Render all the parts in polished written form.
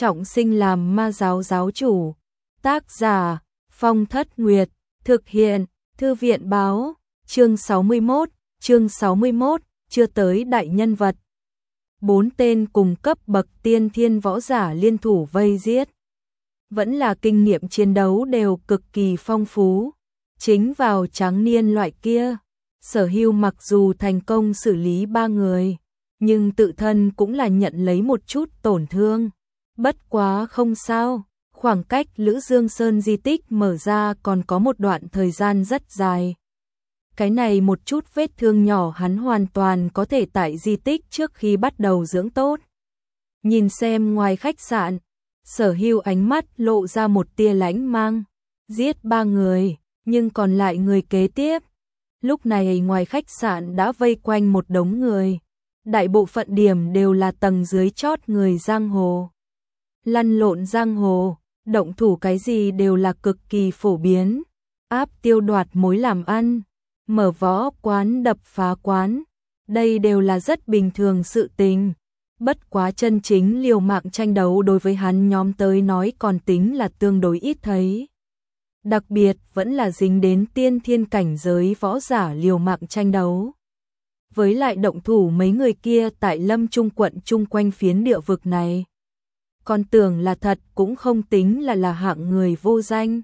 trọng sinh làm ma giáo giáo chủ. Tác giả Phong Thất Nguyệt, thực hiện Thư viện báo, chương 61, chưa tới đại nhân vật. 4 tên cùng cấp bậc tiên thiên võ giả liên thủ vây giết. Vẫn là kinh nghiệm chiến đấu đều cực kỳ phong phú. Chính vào tráng niên loại kia, Sở Hưu mặc dù thành công xử lý 3 người, nhưng tự thân cũng là nhận lấy một chút tổn thương. Bất quá không sao, khoảng cách Lữ Dương Sơn di tích mở ra còn có một đoạn thời gian rất dài. Cái này một chút vết thương nhỏ hắn hoàn toàn có thể tại di tích trước khi bắt đầu dưỡng tốt. Nhìn xem ngoài khách sạn, Sở Hưu ánh mắt lộ ra một tia lãnh mang. Giết 3 người, nhưng còn lại người kế tiếp. Lúc này ngoài khách sạn đã vây quanh một đống người. Đại bộ phận điểm đều là tầng dưới chót người giang hồ. Lăn lộn giang hồ, động thủ cái gì đều là cực kỳ phổ biến. Áp tiêu đoạt mối làm ăn, mở võ quán đập phá quán, đây đều là rất bình thường sự tình. Bất quá chân chính liều mạng tranh đấu đối với hắn nhóm tới nói còn tính là tương đối ít thấy. Đặc biệt vẫn là dính đến tiên thiên cảnh giới võ giả liều mạng tranh đấu. Với lại động thủ mấy người kia tại Lâm Trung quận chung quanh phiến địa vực này. Còn tưởng là thật cũng không tính là hạng người vô danh.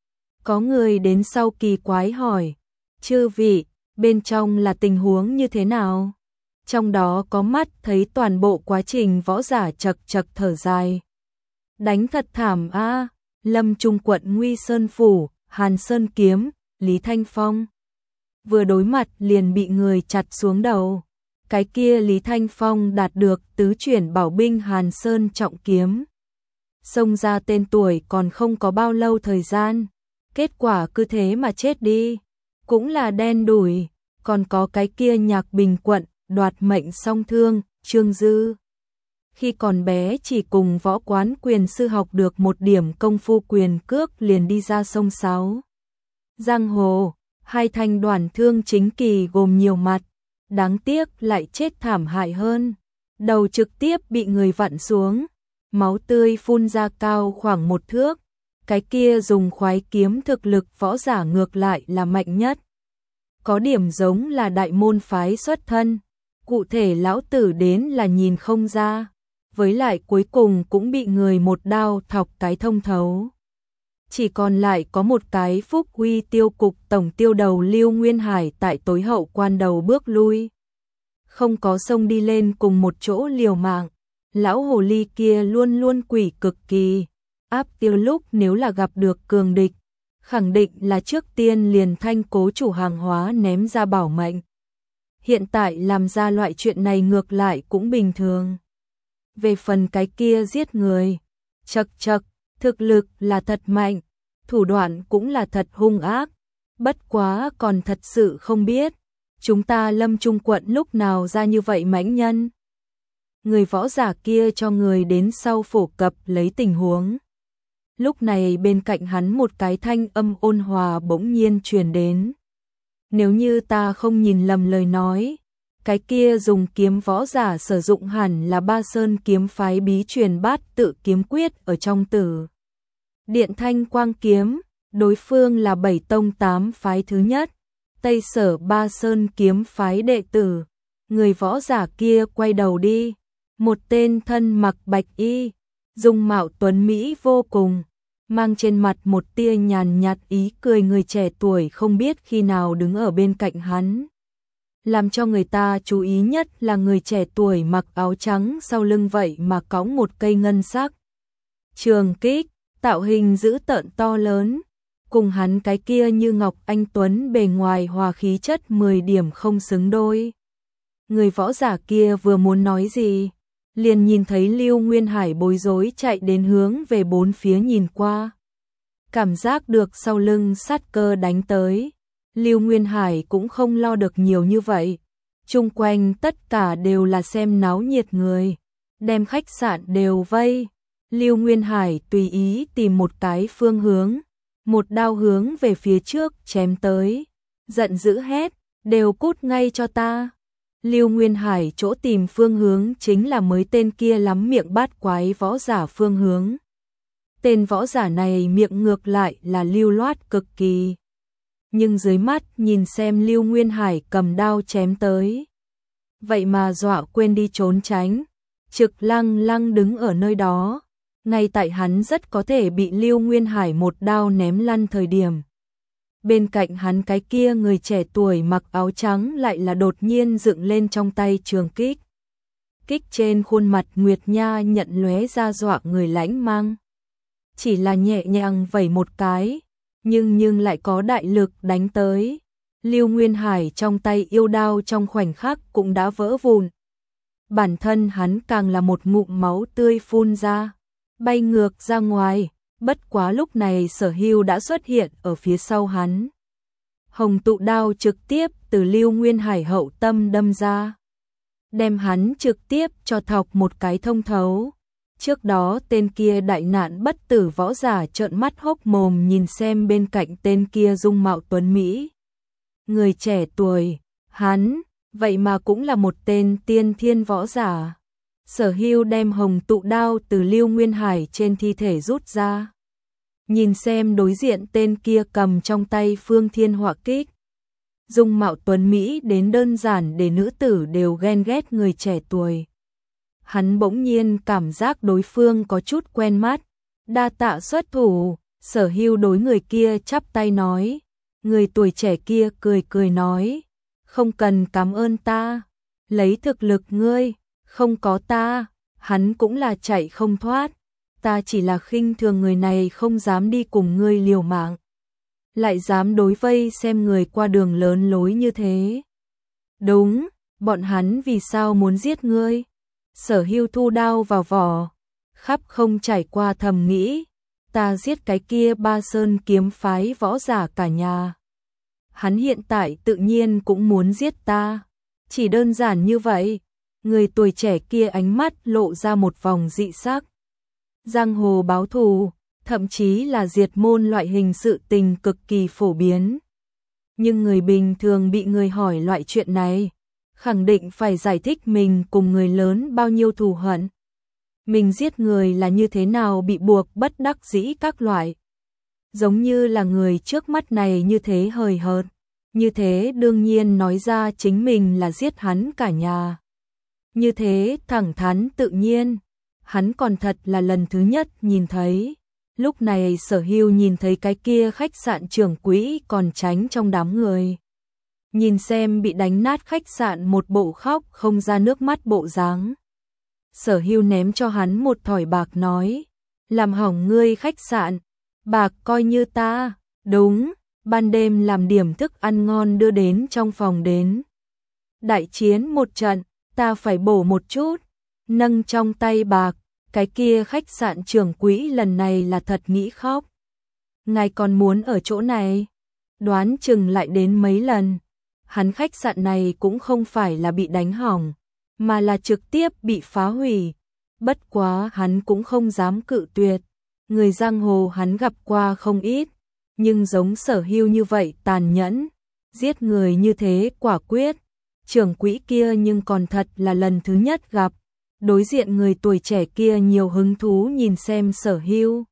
Có người đến sau kỳ quái hỏi, chư vị, bên trong là tình huống như thế nào? Trong đó có mắt thấy toàn bộ quá trình võ giả chật chật thở dài. Đánh thật thảm a, Lâm Trung quận Nguy Sơn Phủ, Hàn Sơn Kiếm, Lý Thanh Phong. Vừa đối mặt liền bị người chặt xuống đầu. Cái kia Lý Thanh Phong đạt được tứ chuyển bảo binh Hàn Sơn trọng kiếm. Xông ra tên tuổi còn không có bao lâu thời gian. Kết quả cứ thế mà chết đi. Cũng là đen đủi. Còn có cái kia Nhạc Bình quận, đoạt mệnh song thương, Trương Dư. Khi còn bé chỉ cùng võ quán quyền sư học được một điểm công phu quyền cước liền đi ra sông Sáo. Giang hồ, hai thanh đoàn thương chính kỳ gồm nhiều mặt, đáng tiếc lại chết thảm hại hơn. Đầu trực tiếp bị người vặn xuống, máu tươi phun ra cao khoảng 1 thước. Cái kia dùng khoái kiếm thực lực võ giả ngược lại là mạnh nhất. Có điểm giống là đại môn phái xuất thân, cụ thể lão tử đến là nhìn không ra. Với lại cuối cùng cũng bị người một đao thọc cái thông thấu. Chỉ còn lại có một cái Phúc Uy tiêu cục tổng tiêu đầu Lưu Nguyên Hải tại tối hậu quan đầu bước lui. Không có xông đi lên cùng một chỗ liều mạng. Lão hồ ly kia luôn luôn quỷ cực kỳ. Áp tiêu lúc nếu là gặp được cường địch, khẳng định là trước tiên liền thanh cố chủ hàng hóa ném ra bảo mệnh. Hiện tại làm ra loại chuyện này ngược lại cũng bình thường. Về phần cái kia giết người, chật, thực lực là thật mạnh, thủ đoạn cũng là thật hung ác. Bất quá còn thật sự không biết, chúng ta Lâm Trung quận lúc nào ra như vậy mãnh nhân. Người võ giả kia cho người đến sau phổ cập lấy tình huống. Lúc này bên cạnh hắn một cái thanh âm ôn hòa bỗng nhiên truyền đến. Nếu như ta không nhìn lầm lời nói, cái kia dùng kiếm võ giả sử dụng hẳn là Ba Sơn kiếm phái bí truyền bát tự kiếm quyết ở trong Tử Điện Thanh Quang kiếm, đối phương là 7 tông 8 phái thứ nhất, Tây Sở Ba Sơn kiếm phái đệ tử. Người võ giả kia quay đầu đi, một tên thân mặc bạch y, dung mạo tuấn mỹ vô cùng, mang trên mặt một tia nhàn nhạt ý cười người trẻ tuổi không biết khi nào đứng ở bên cạnh hắn. Làm cho người ta chú ý nhất là người trẻ tuổi mặc áo trắng sau lưng vậy mà cõng một cây ngân sắc trường kích, tạo hình dữ tợn to lớn, cùng hắn cái kia như ngọc anh tuấn bề ngoài hòa khí chất 10 điểm không xứng đôi. Người võ giả kia vừa muốn nói gì, liền nhìn thấy Lưu Nguyên Hải bối rối chạy đến hướng về 4 phía nhìn qua. Cảm giác được sau lưng sát cơ đánh tới. Lưu Nguyên Hải cũng không lo được nhiều như vậy. Chung quanh tất cả đều là xem náo nhiệt người. Đem khách sạn đều vây. Lưu Nguyên Hải tùy ý tìm một cái phương hướng. Một đao hướng về phía trước chém tới. Giận dữ hét, đều cút ngay cho ta. Lưu Nguyên Hải chỗ tìm phương hướng chính là mới tên kia lắm miệng bát quái võ giả phương hướng. Tên võ giả này miệng ngược lại là lưu loát cực kỳ. Nhưng dưới mắt nhìn xem Lưu Nguyên Hải cầm đao chém tới. Vậy mà dọa quên đi trốn tránh, trực lăng lăng đứng ở nơi đó. Ngay tại hắn rất có thể bị Lưu Nguyên Hải một đao ném lăn thời điểm. Bên cạnh hắn cái kia người trẻ tuổi mặc áo trắng lại là đột nhiên dựng lên trong tay trường kích. Kích trên khuôn mặt Nguyệt Nha nhận lóe ra dọa người lãnh mang. Chỉ là nhẹ nhàng vẩy một cái, nhưng lại có đại lực đánh tới. Lưu Nguyên Hải trong tay yêu đao trong khoảnh khắc cũng đã vỡ vụn. Bản thân hắn càng là một ngụm máu tươi phun ra, bay ngược ra ngoài. Bất quá lúc này Sở Hưu đã xuất hiện ở phía sau hắn. Hồng tụ đao trực tiếp từ Lưu Nguyên Hải hậu tâm đâm ra, đem hắn trực tiếp cho thọc một cái thông thấu. Trước đó tên kia đại nạn bất tử võ giả trợn mắt hốc mồm nhìn xem bên cạnh tên kia dung mạo tuấn Mỹ. Người trẻ tuổi, hắn, vậy mà cũng là một tên tiên thiên võ giả. Sở Hưu đem hồng tụ đao từ Lưu Nguyên Hải trên thi thể rút ra. Nhìn xem đối diện tên kia cầm trong tay Phương Thiên Họa Kích. Dung mạo tuấn Mỹ đến đơn giản để nữ tử đều ghen ghét người trẻ tuổi. Hắn bỗng nhiên cảm giác đối phương có chút quen mắt. Đa tạ xuất thủ, Sở Hưu đối người kia chắp tay nói. Người tuổi trẻ kia cười cười nói. Không cần cảm ơn ta, lấy thực lực ngươi, không có ta, hắn cũng là chạy không thoát. Ta chỉ là khinh thường người này không dám đi cùng ngươi liều mạng. Lại dám đối vây xem người qua đường lớn lối như thế. Đúng, bọn hắn vì sao muốn giết ngươi? Sở Hưu thu đao vào vỏ, khắp không trải qua thầm nghĩ. Ta giết cái kia Ba Sơn kiếm phái võ giả cả nhà. Hắn hiện tại tự nhiên cũng muốn giết ta. Chỉ đơn giản như vậy. Người tuổi trẻ kia ánh mắt lộ ra một vòng dị sắc. Giang hồ báo thù, thậm chí là diệt môn loại hình sự tình cực kỳ phổ biến. Nhưng người bình thường bị người hỏi loại chuyện này, khẳng định phải giải thích mình cùng người lớn bao nhiêu thù hận. Mình giết người là như thế nào bị buộc bất đắc dĩ các loại. Giống như là người trước mắt này như thế hời hợt, như thế đương nhiên nói ra chính mình là giết hắn cả nhà. Như thế thẳng thắn tự nhiên, hắn còn thật là lần thứ nhất nhìn thấy. Lúc này Sở Hưu nhìn thấy cái kia khách sạn trưởng quỹ còn tránh trong đám người. Nhìn xem bị đánh nát khách sạn một bộ khóc không ra nước mắt bộ dáng. Sở Hưu ném cho hắn một thỏi bạc nói, làm hỏng ngươi khách sạn, bạc coi như ta, đúng, ban đêm làm điểm thức ăn ngon đưa đến trong phòng đến. Đại chiến một trận, ta phải bổ một chút, nâng trong tay bạc, cái kia khách sạn trưởng quỹ lần này là thật nghĩ khóc. Ngài còn muốn ở chỗ này, đoán chừng lại đến mấy lần. Hắn khách sạn này cũng không phải là bị đánh hỏng, mà là trực tiếp bị phá hủy. Bất quá hắn cũng không dám cự tuyệt. Người giang hồ hắn gặp qua không ít, nhưng giống Sở Hưu như vậy tàn nhẫn, giết người như thế quả quyết. Trưởng quỹ kia nhưng còn thật là lần thứ nhất gặp. Đối diện người tuổi trẻ kia nhiều hứng thú nhìn xem Sở Hưu.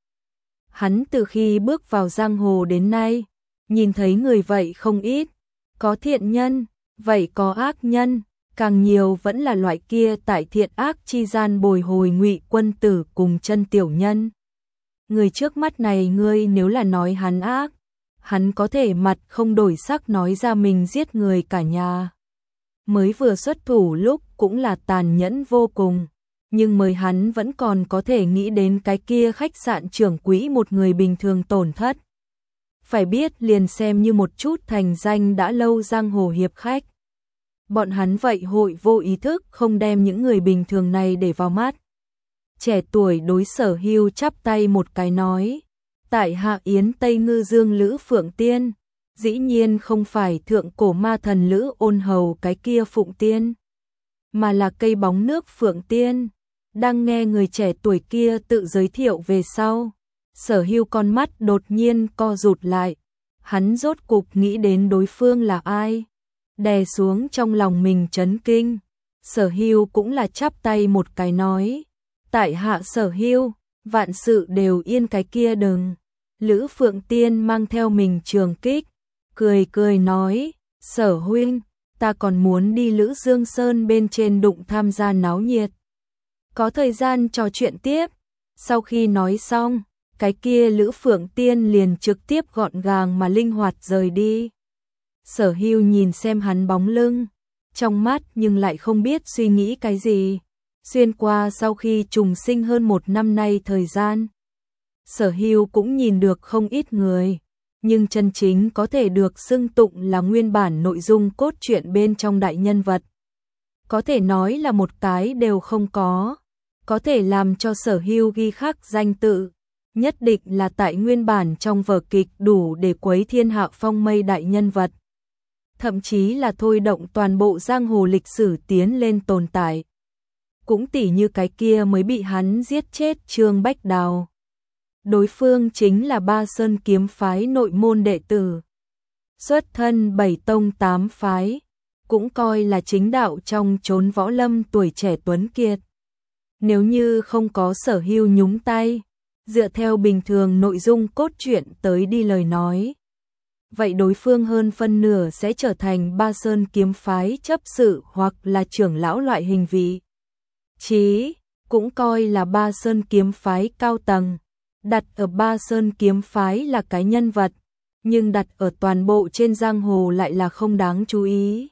Hắn từ khi bước vào giang hồ đến nay, nhìn thấy người vậy không ít. Có thiện nhân, vậy có ác nhân, càng nhiều vẫn là loại kia tại thiện ác chi gian bồi hồi ngụy quân tử cùng chân tiểu nhân. Người trước mắt này ngươi nếu là nói hắn ác, hắn có thể mặt không đổi sắc nói ra mình giết người cả nhà. Mới vừa xuất thủ lúc cũng là tàn nhẫn vô cùng, nhưng mới hắn vẫn còn có thể nghĩ đến cái kia khách sạn trưởng quỹ một người bình thường tổn thất. Phải biết liền xem như một chút thành danh đã lâu giang hồ hiệp khách. Bọn hắn vậy hội vô ý thức không đem những người bình thường này để vào mắt. Trẻ tuổi đối Sở Hưu chắp tay một cái nói, tại hạ Yến Tây Ngư Dương Lữ Phượng Tiên, dĩ nhiên không phải thượng cổ ma thần Lữ Ôn Hầu cái kia Phụng Tiên, mà là cây bóng nước Phượng Tiên. Đang nghe người trẻ tuổi kia tự giới thiệu về sau, Sở Hưu con mắt đột nhiên co rụt lại, hắn rốt cục nghĩ đến đối phương là ai. đè xuống trong lòng mình chấn kinh. Sở Hưu cũng là chắp tay một cái nói, tại hạ Sở Hưu, vạn sự đều yên cái kia đừng. Lữ Phượng Tiên mang theo mình trường kích, cười cười nói, Sở huynh, ta còn muốn đi Lữ Dương Sơn bên trên đụng tham gia náo nhiệt. Có thời gian trò chuyện tiếp. Sau khi nói xong, cái kia Lữ Phượng Tiên liền trực tiếp gọn gàng mà linh hoạt rời đi. Sở Hưu nhìn xem hắn bóng lưng, trong mắt nhưng lại không biết suy nghĩ cái gì. Xuyên qua sau khi trùng sinh hơn 1 năm nay thời gian, Sở Hưu cũng nhìn được không ít người, nhưng chân chính có thể được xưng tụng là nguyên bản nội dung cốt truyện bên trong đại nhân vật. Có thể nói là một cái đều không có. Có thể làm cho Sở Hưu ghi khắc danh tự, nhất định là tại nguyên bản trong vở kịch đủ để quấy thiên hạ phong mây đại nhân vật. Thậm chí là thôi động toàn bộ giang hồ lịch sử tiến lên tồn tại. Cũng tỉ như cái kia mới bị hắn giết chết Trương Bách Đào. Đối phương chính là Ba Sơn kiếm phái nội môn đệ tử. Xuất thân 7 tông 8 phái, cũng coi là chính đạo trong chốn võ lâm tuổi trẻ tuấn kiệt. Nếu như không có Sở Hưu nhúng tay, dựa theo bình thường nội dung cốt truyện tới đi lời nói, vậy đối phương hơn phân nửa sẽ trở thành Ba Sơn kiếm phái chấp sự hoặc là trưởng lão loại hình vị trí, cũng coi là Ba Sơn kiếm phái cao tầng. Đặt ở Ba Sơn kiếm phái là cái nhân vật, nhưng đặt ở toàn bộ trên giang hồ lại là không đáng chú ý.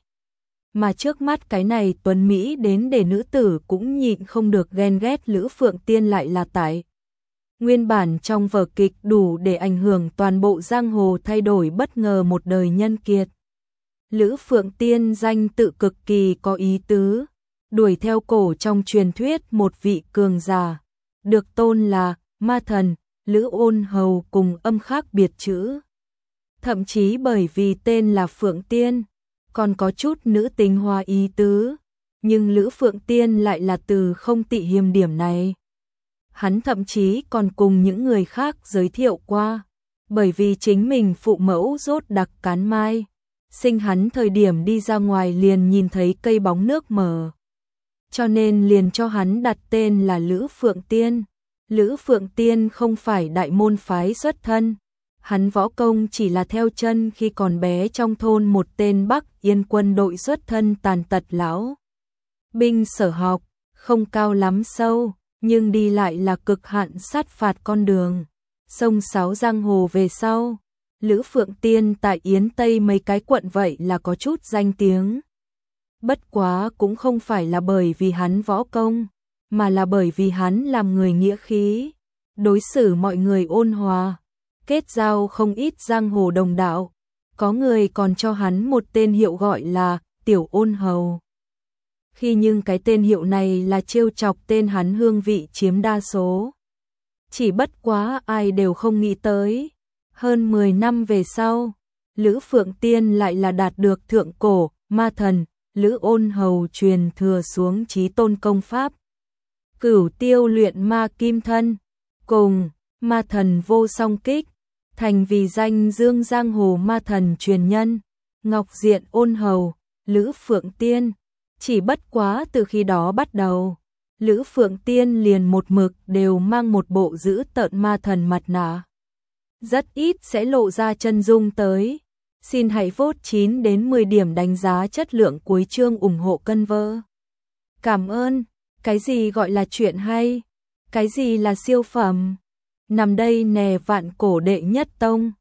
Mà trước mắt cái này tuấn Mỹ đến để nữ tử cũng nhịn không được ghen ghét Lữ Phượng Tiên lại là tại nguyên bản trong vở kịch đủ để ảnh hưởng toàn bộ giang hồ thay đổi bất ngờ một đời nhân kiệt. Lữ Phượng Tiên danh tự cực kỳ có ý tứ, đuổi theo cổ trong truyền thuyết một vị cường giả, được tôn là ma thần, Lữ Ôn Hầu cùng âm khác biệt chữ. Thậm chí bởi vì tên là Phượng Tiên, còn có chút nữ tính hoa ý tứ, nhưng Lữ Phượng Tiên lại là từ không tị hiềm điểm này. Hắn thậm chí còn cùng những người khác giới thiệu qua, bởi vì chính mình phụ mẫu rốt đặc cán mai, sinh hắn thời điểm đi ra ngoài liền nhìn thấy cây bóng nước mờ, cho nên liền cho hắn đặt tên là Lữ Phượng Tiên. Lữ Phượng Tiên không phải đại môn phái xuất thân, hắn võ công chỉ là theo chân khi còn bé trong thôn một tên Bắc Yên quân đội xuất thân tàn tật lão binh sở học, không cao lắm sâu, nhưng đi lại là cực hạn sát phạt con đường. Sông Sáo giang hồ về sau, Lữ Phượng Tiên tại Yến Tây mấy cái quận vậy là có chút danh tiếng. Bất quá cũng không phải là bởi vì hắn võ công, mà là bởi vì hắn làm người nghĩa khí, đối xử mọi người ôn hòa, kết giao không ít giang hồ đồng đạo, có người còn cho hắn một tên hiệu gọi là Tiểu Ôn Hầu. Khi nhưng cái tên hiệu này là trêu chọc tên hắn hương vị chiếm đa số. Chỉ bất quá ai đều không nghĩ tới, hơn 10 năm về sau, Lữ Phượng Tiên lại là đạt được thượng cổ ma thần Lữ Ôn Hầu truyền thừa xuống chí tôn công pháp Cửu Tiêu luyện ma kim thân, cùng ma thần vô song kích, thành vì danh dương giang hồ ma thần truyền nhân, Ngọc Diện Ôn Hầu, Lữ Phượng Tiên. Chỉ bất quá từ khi đó bắt đầu, Lữ Phượng Tiên liền một mực đều mang một bộ giữ tợn ma thần mặt nạ. Rất ít sẽ lộ ra chân dung tới. Xin hãy vote 9 đến 10 điểm đánh giá chất lượng cuối chương ủng hộ cân vơ. Cảm ơn. Cái gì gọi là chuyện hay? Cái gì là siêu phẩm? Nằm đây nè vạn cổ đệ nhất tông.